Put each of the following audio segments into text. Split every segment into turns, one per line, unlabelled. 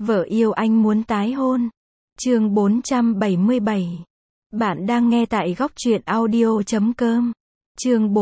Vợ yêu anh muốn tái hôn. Chương 477. Bạn đang nghe tại góc truyện audio.com. Chương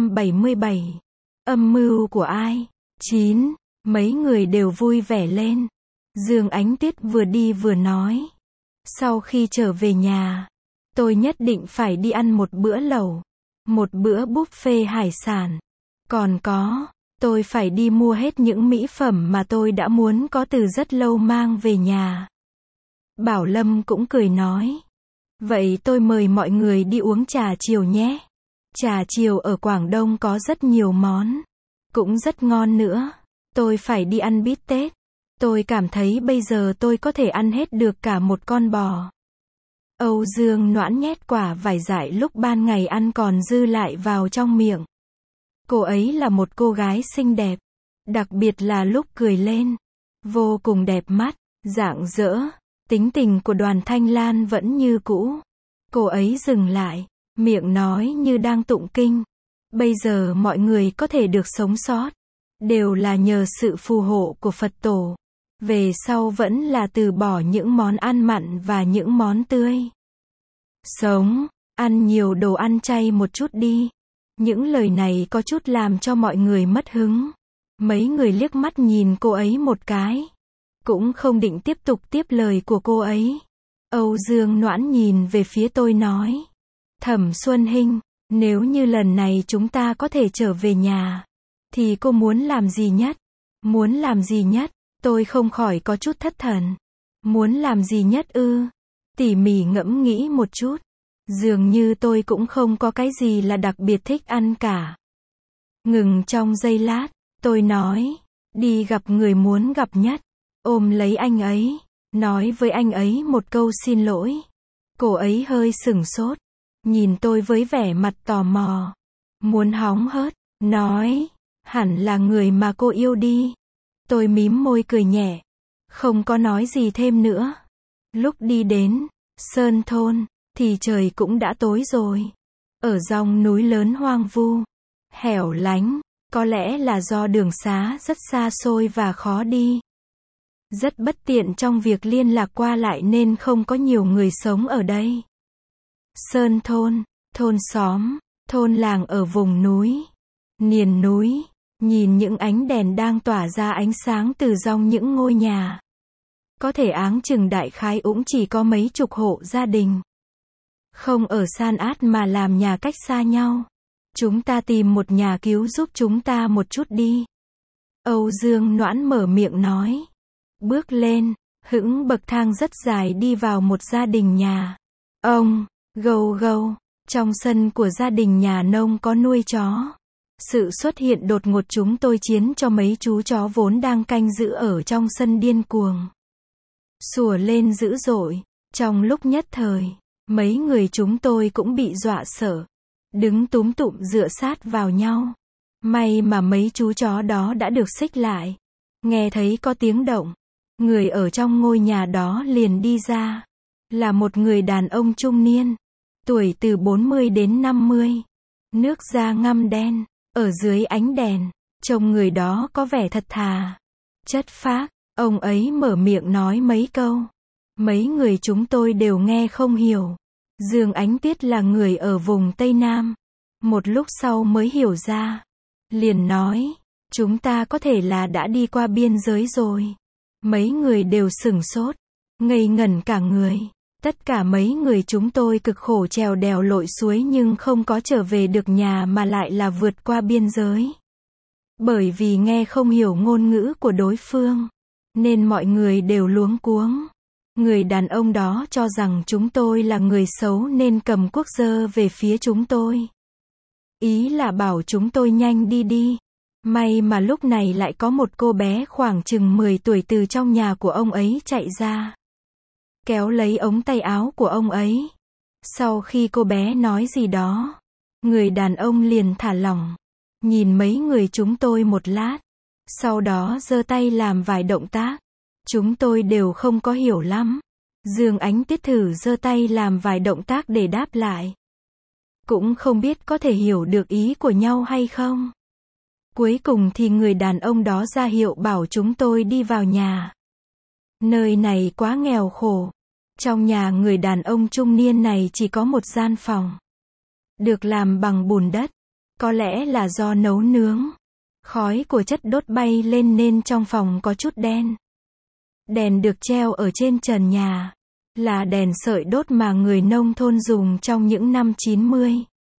477. Âm mưu của ai? 9. Mấy người đều vui vẻ lên. Dương Ánh Tuyết vừa đi vừa nói. Sau khi trở về nhà, tôi nhất định phải đi ăn một bữa lẩu, một bữa buffet hải sản. Còn có, tôi phải đi mua hết những mỹ phẩm mà tôi đã muốn có từ rất lâu mang về nhà. Bảo Lâm cũng cười nói. Vậy tôi mời mọi người đi uống trà chiều nhé. Trà chiều ở Quảng Đông có rất nhiều món, cũng rất ngon nữa. Tôi phải đi ăn bít tết. Tôi cảm thấy bây giờ tôi có thể ăn hết được cả một con bò. Âu Dương Noãn nhét quả vải dại lúc ban ngày ăn còn dư lại vào trong miệng. Cô ấy là một cô gái xinh đẹp, đặc biệt là lúc cười lên, vô cùng đẹp mắt, rạng rỡ. Tính tình của Đoàn Thanh Lan vẫn như cũ. Cô ấy dừng lại, miệng nói như đang tụng kinh. Bây giờ mọi người có thể được sống sót, đều là nhờ sự phù hộ của Phật tổ. Về sau vẫn là từ bỏ những món ăn mặn và những món tươi. Sống, ăn nhiều đồ ăn chay một chút đi. Những lời này có chút làm cho mọi người mất hứng. Mấy người liếc mắt nhìn cô ấy một cái, cũng không định tiếp tục tiếp lời của cô ấy. Âu Dương Noãn nhìn về phía tôi nói. Thẩm Xuân Hinh, nếu như lần này chúng ta có thể trở về nhà, thì cô muốn làm gì nhất? Muốn làm gì nhất? Tôi không khỏi có chút thất thần. Muốn làm gì nhất ư? Tỉ mỉ ngẫm nghĩ một chút. Dường như tôi cũng không có cái gì là đặc biệt thích ăn cả. Ngừng trong giây lát, tôi nói. Đi gặp người muốn gặp nhất. Ôm lấy anh ấy, nói với anh ấy một câu xin lỗi. Cô ấy hơi sửng sốt, nhìn tôi với vẻ mặt tò mò, muốn hóng hớt, nói, hẳn là người mà cô yêu đi. Tôi mím môi cười nhẹ, không có nói gì thêm nữa. Lúc đi đến Sơn Thôn, thì trời cũng đã tối rồi. Ở dòng núi lớn hoang vu, hẻo lánh, có lẽ là do đường xá rất xa xôi và khó đi. Rất bất tiện trong việc liên lạc qua lại nên không có nhiều người sống ở đây. Sơn Thôn, thôn xóm, thôn làng ở vùng núi, miền núi, nhìn những ánh đèn đang tỏa ra ánh sáng từ dòng những ngôi nhà. Có thể áng chừng đại khái cũng chỉ có mấy chục hộ gia đình. Không ở san át mà làm nhà cách xa nhau. Chúng ta tìm một nhà cứu giúp chúng ta một chút đi. Âu Dương Noãn mở miệng nói. Bước lên, hững bậc thang rất dài đi vào một gia đình nhà. Ông, gâu gâu, trong sân của gia đình nhà nông có nuôi chó. Sự xuất hiện đột ngột chúng tôi chiến cho mấy chú chó vốn đang canh giữ ở trong sân điên cuồng. Sủa lên dữ dội, trong lúc nhất thời, mấy người chúng tôi cũng bị dọa sợ. Đứng túm tụm dựa sát vào nhau. May mà mấy chú chó đó đã được xích lại. Nghe thấy có tiếng động, người ở trong ngôi nhà đó liền đi ra. Là một người đàn ông trung niên, tuổi từ 40 đến 50. Nước da ngăm đen, ở dưới ánh đèn, trông người đó có vẻ thật thà, chất phác. Ông ấy mở miệng nói mấy câu. Mấy người chúng tôi đều nghe không hiểu. Dương Ánh Tuyết là người ở vùng Tây Nam. Một lúc sau mới hiểu ra. Liền nói, chúng ta có thể là đã đi qua biên giới rồi. Mấy người đều sửng sốt, ngây ngẩn cả người. Tất cả mấy người chúng tôi cực khổ trèo đèo lội suối nhưng không có trở về được nhà mà lại là vượt qua biên giới. Bởi vì nghe không hiểu ngôn ngữ của đối phương, nên mọi người đều luống cuống. Người đàn ông đó cho rằng chúng tôi là người xấu nên cầm cuốc giơ về phía chúng tôi. Ý là bảo chúng tôi nhanh đi đi. May mà lúc này lại có một cô bé khoảng chừng 10 tuổi từ trong nhà của ông ấy chạy ra. Kéo lấy ống tay áo của ông ấy. Sau khi cô bé nói gì đó, người đàn ông liền thả lỏng. Nhìn mấy người chúng tôi một lát. Sau đó giơ tay làm vài động tác. Chúng tôi đều không có hiểu lắm. Dương Ánh Tuyết thử giơ tay làm vài động tác để đáp lại. Cũng không biết có thể hiểu được ý của nhau hay không. Cuối cùng thì người đàn ông đó ra hiệu bảo chúng tôi đi vào nhà. Nơi này quá nghèo khổ. Trong nhà người đàn ông trung niên này chỉ có một gian phòng. Được làm bằng bùn đất. Có lẽ là do nấu nướng. Khói của chất đốt bay lên nên trong phòng có chút đen. Đèn được treo ở trên trần nhà. Là đèn sợi đốt mà người nông thôn dùng trong những năm 90.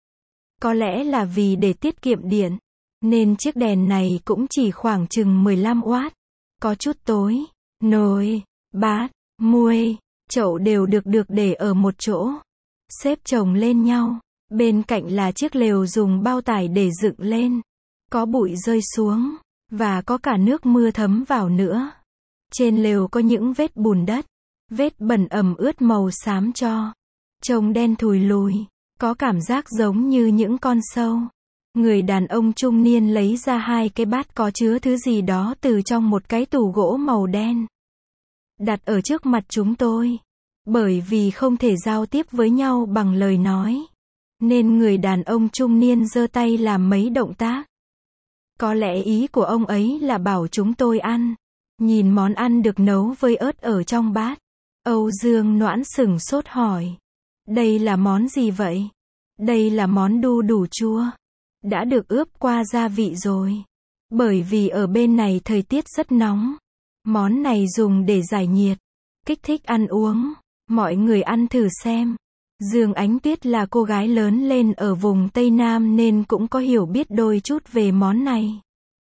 Có lẽ là vì để tiết kiệm điện. Nên chiếc đèn này cũng chỉ khoảng chừng 15W. Có chút tối. Nồi, bát, muôi, chậu đều được để ở một chỗ. Xếp chồng lên nhau. Bên cạnh là chiếc lều dùng bao tải để dựng lên. Có bụi rơi xuống. Và có cả nước mưa thấm vào nữa. Trên lều có những vết bùn đất. Vết bẩn ẩm ướt màu xám cho. Trông đen thùi lùi. Có cảm giác giống như những con sâu. Người đàn ông trung niên lấy ra 2 cái bát có chứa thứ gì đó từ trong một cái tủ gỗ màu đen. Đặt ở trước mặt chúng tôi. Bởi vì không thể giao tiếp với nhau bằng lời nói. Nên người đàn ông trung niên giơ tay làm mấy động tác. Có lẽ ý của ông ấy là bảo chúng tôi ăn. Nhìn món ăn được nấu với ớt ở trong bát. Âu Dương Noãn sửng sốt hỏi. Đây là món gì vậy? Đây là món đu đủ chua. Đã được ướp qua gia vị rồi. Bởi vì ở bên này thời tiết rất nóng. Món này dùng để giải nhiệt. Kích thích ăn uống. Mọi người ăn thử xem. Dương Ánh Tuyết là cô gái lớn lên ở vùng Tây Nam nên cũng có hiểu biết đôi chút về món này.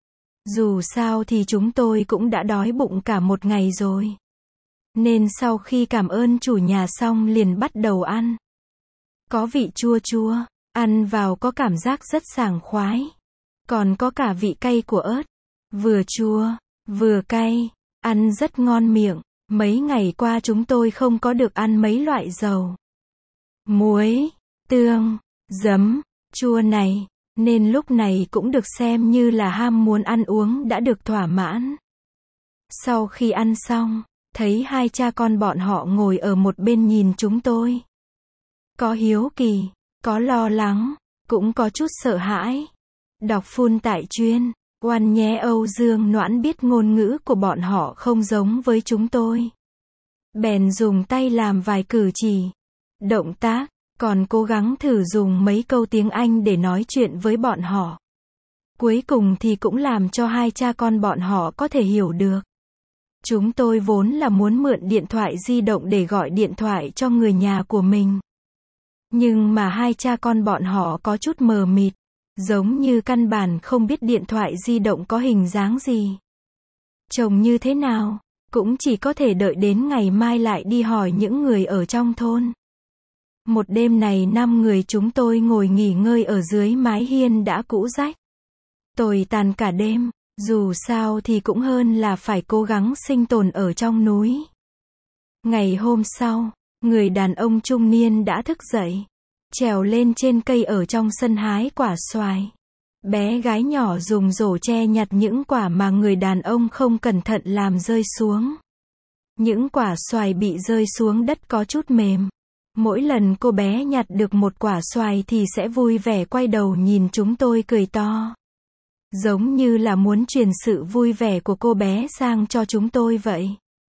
Dù sao thì chúng tôi cũng đã đói bụng cả một ngày rồi. Nên sau khi cảm ơn chủ nhà xong liền bắt đầu ăn. Có vị chua chua, ăn vào có cảm giác rất sảng khoái. Còn có cả vị cay của ớt. Vừa chua, vừa cay, ăn rất ngon miệng. Mấy ngày qua chúng tôi không có được ăn mấy loại dầu. Muối, tương, giấm, chua này. Nên lúc này cũng được xem như là ham muốn ăn uống đã được thỏa mãn. Sau khi ăn xong, thấy 2 cha con bọn họ ngồi ở một bên nhìn chúng tôi. Có hiếu kỳ, có lo lắng, cũng có chút sợ hãi. Đọc phun tại chuyên, oan nhé. Âu Dương Noãn biết ngôn ngữ của bọn họ không giống với chúng tôi. Bèn dùng tay làm vài cử chỉ, động tác, còn cố gắng thử dùng mấy câu tiếng Anh để nói chuyện với bọn họ. Cuối cùng thì cũng làm cho 2 cha con bọn họ có thể hiểu được. Chúng tôi vốn là muốn mượn điện thoại di động để gọi điện thoại cho người nhà của mình. Nhưng mà 2 cha con bọn họ có chút mờ mịt, giống như căn bản không biết điện thoại di động có hình dáng gì, trông như thế nào, cũng chỉ có thể đợi đến ngày mai lại đi hỏi những người ở trong thôn. Một đêm này 5 người chúng tôi ngồi nghỉ ngơi ở dưới mái hiên đã cũ rách. Tồi tàn cả đêm, dù sao thì cũng hơn là phải cố gắng sinh tồn ở trong núi. Ngày hôm sau, người đàn ông trung niên đã thức dậy, trèo lên trên cây ở trong sân hái quả xoài. Bé gái nhỏ dùng rổ tre nhặt những quả mà người đàn ông không cẩn thận làm rơi xuống. Những quả xoài bị rơi xuống đất có chút mềm. Mỗi lần cô bé nhặt được một quả xoài thì sẽ vui vẻ quay đầu nhìn chúng tôi cười to. Giống như là muốn truyền sự vui vẻ của cô bé sang cho chúng tôi vậy.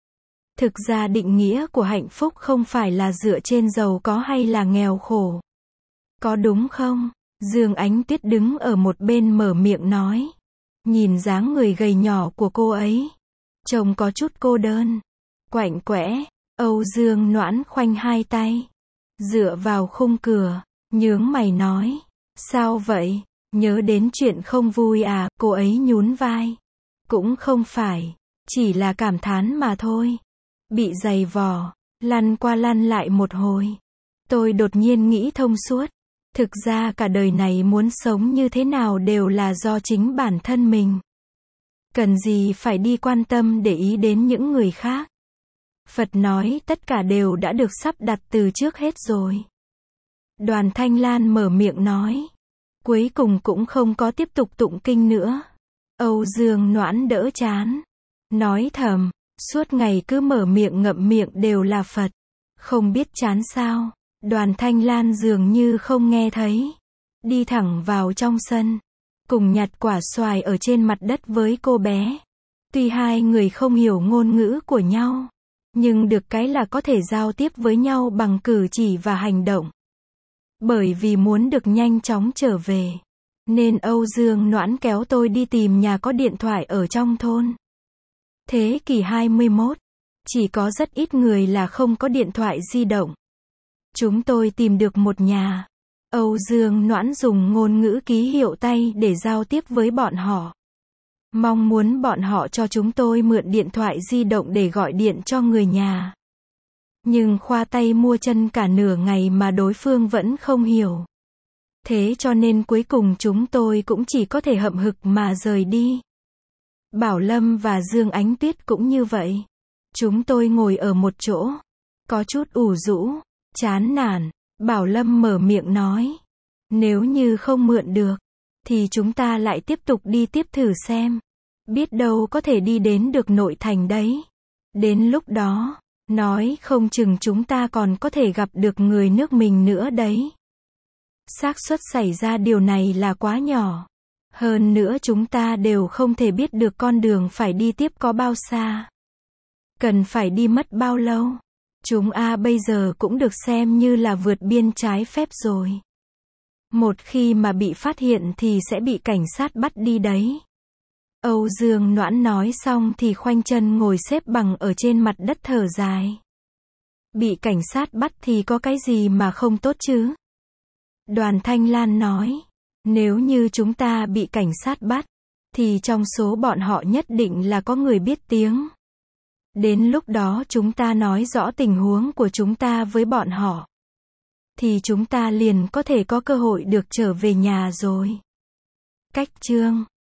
Thực ra định nghĩa của hạnh phúc không phải là dựa trên giàu có hay là nghèo khổ. Có đúng không? Dương Ánh Tuyết đứng ở một bên mở miệng nói. Nhìn dáng người gầy nhỏ của cô ấy, trông có chút cô đơn, quạnh quẽ. Âu Dương Noãn khoanh 2 tay, dựa vào khung cửa, nhướng mày nói. Sao vậy? Nhớ đến chuyện không vui à? Cô ấy nhún vai. Cũng không phải, chỉ là cảm thán mà thôi. Bị giày vò, lăn qua lăn lại một hồi. Tôi đột nhiên nghĩ thông suốt. Thực ra cả đời này muốn sống như thế nào đều là do chính bản thân mình. Cần gì phải đi quan tâm để ý đến những người khác. Phật nói tất cả đều đã được sắp đặt từ trước hết rồi. Đoàn Thanh Lan mở miệng nói. Cuối cùng cũng không có tiếp tục tụng kinh nữa. Âu Dương Noãn đỡ chán, nói thầm, suốt ngày cứ mở miệng ngậm miệng đều là Phật. Không biết chán sao? Đoàn Thanh Lan dường như không nghe thấy. Đi thẳng vào trong sân, cùng nhặt quả xoài ở trên mặt đất với cô bé. Tuy hai người không hiểu ngôn ngữ của nhau, nhưng được cái là có thể giao tiếp với nhau bằng cử chỉ và hành động. Bởi vì muốn được nhanh chóng trở về, nên Âu Dương Noãn kéo tôi đi tìm nhà có điện thoại ở trong thôn. Thế kỷ 21, chỉ có rất ít người là không có điện thoại di động. Chúng tôi tìm được một nhà. Âu Dương Noãn dùng ngôn ngữ ký hiệu tay để giao tiếp với bọn họ. Mong muốn bọn họ cho chúng tôi mượn điện thoại di động để gọi điện cho người nhà. Nhưng khoa tay mua chân cả nửa ngày mà đối phương vẫn không hiểu. Thế cho nên cuối cùng chúng tôi cũng chỉ có thể hậm hực mà rời đi. Bảo Lâm và Dương Ánh Tuyết cũng như vậy. Chúng tôi ngồi ở một chỗ, có chút ủ rũ, chán nản. Bảo Lâm mở miệng nói, nếu như không mượn được, thì chúng ta lại tiếp tục đi tiếp thử xem. Biết đâu có thể đi đến được nội thành đấy. Đến lúc đó, nói không chừng chúng ta còn có thể gặp được người nước mình nữa đấy. Xác suất xảy ra điều này là quá nhỏ. Hơn nữa chúng ta đều không thể biết được con đường phải đi tiếp có bao xa. Cần phải đi mất bao lâu. Chúng bây giờ cũng được xem như là vượt biên trái phép rồi. Một khi mà bị phát hiện thì sẽ bị cảnh sát bắt đi đấy. Âu Dương Noãn nói xong thì khoanh chân ngồi xếp bằng ở trên mặt đất thở dài. Bị cảnh sát bắt thì có cái gì mà không tốt chứ? Đoàn Thanh Lan nói, nếu như chúng ta bị cảnh sát bắt, thì trong số bọn họ nhất định là có người biết tiếng. Đến lúc đó chúng ta nói rõ tình huống của chúng ta với bọn họ, thì chúng ta liền có thể có cơ hội được trở về nhà rồi. Cách chương